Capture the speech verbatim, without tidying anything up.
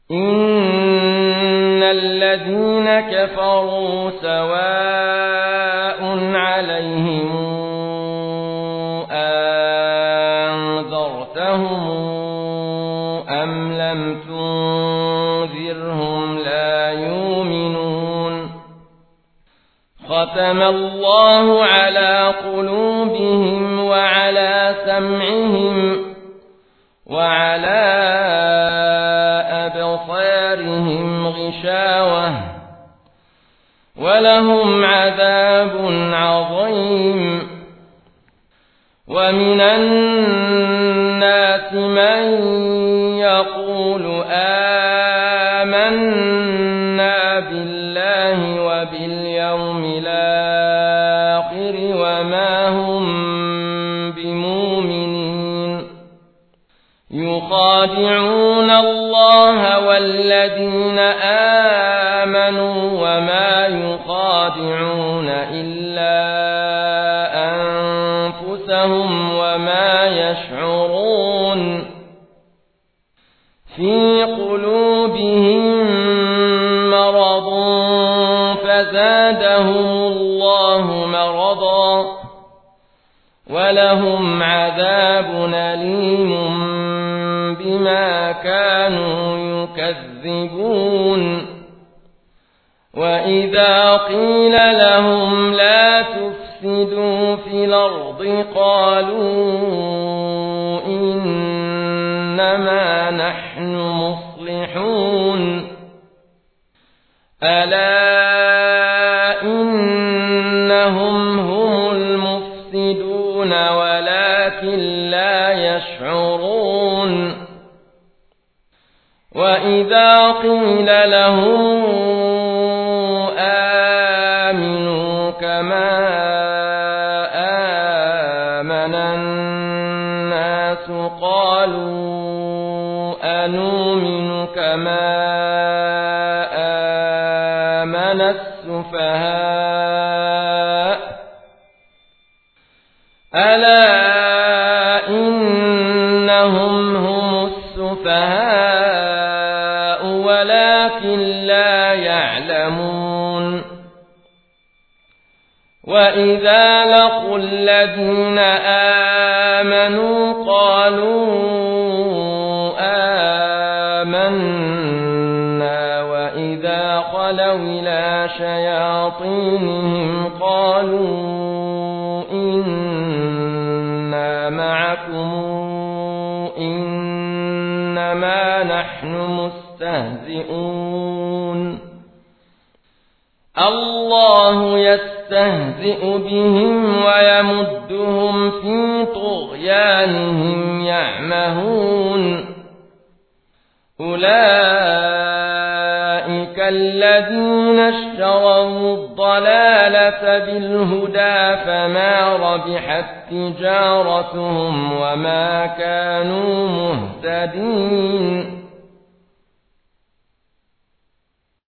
إن الذين كفروا سواء عليهم أنذرتهم أم لم تنذرهم لا يؤمنون ختم الله على قلوبهم وعلى سمعهم وعلى أبصارهم غشاوة ولهم عذاب عظيم ومن الناس من يقول آمنا بالله وباليوم الآخر وما هم بمؤمنين يخادعون الله والذين آمنوا وما يخادعون إلا أنفسهم وما يشعرون في قلوبهم مرض فزادهم الله مرضا ولهم عذاب أليم بما كانوا يكذبون وإذا قيل لهم لا تفسدوا في الأرض قالوا إنما نحن مصلحون ألا إنهم هم المفسدون ولكن لا يشعرون وإذا قيل لهم آمنوا كما آمن الناس قالوا أنؤمن كما آمن السفهاء ألا إنهم هم السفهاء ولكن لا يعلمون وإذا لقوا الذين آمنوا قالوا آمنا وإذا خلوا إلى شياطينهم قالوا إنا معكم إنما نحن مستهزئون الله يستهزئ بهم ويمدهم في طغيانهم يعمهون أولئك الذين اشتروا الضلالة بالهدى فما ربحت تجارتهم وما كانوا مهتدين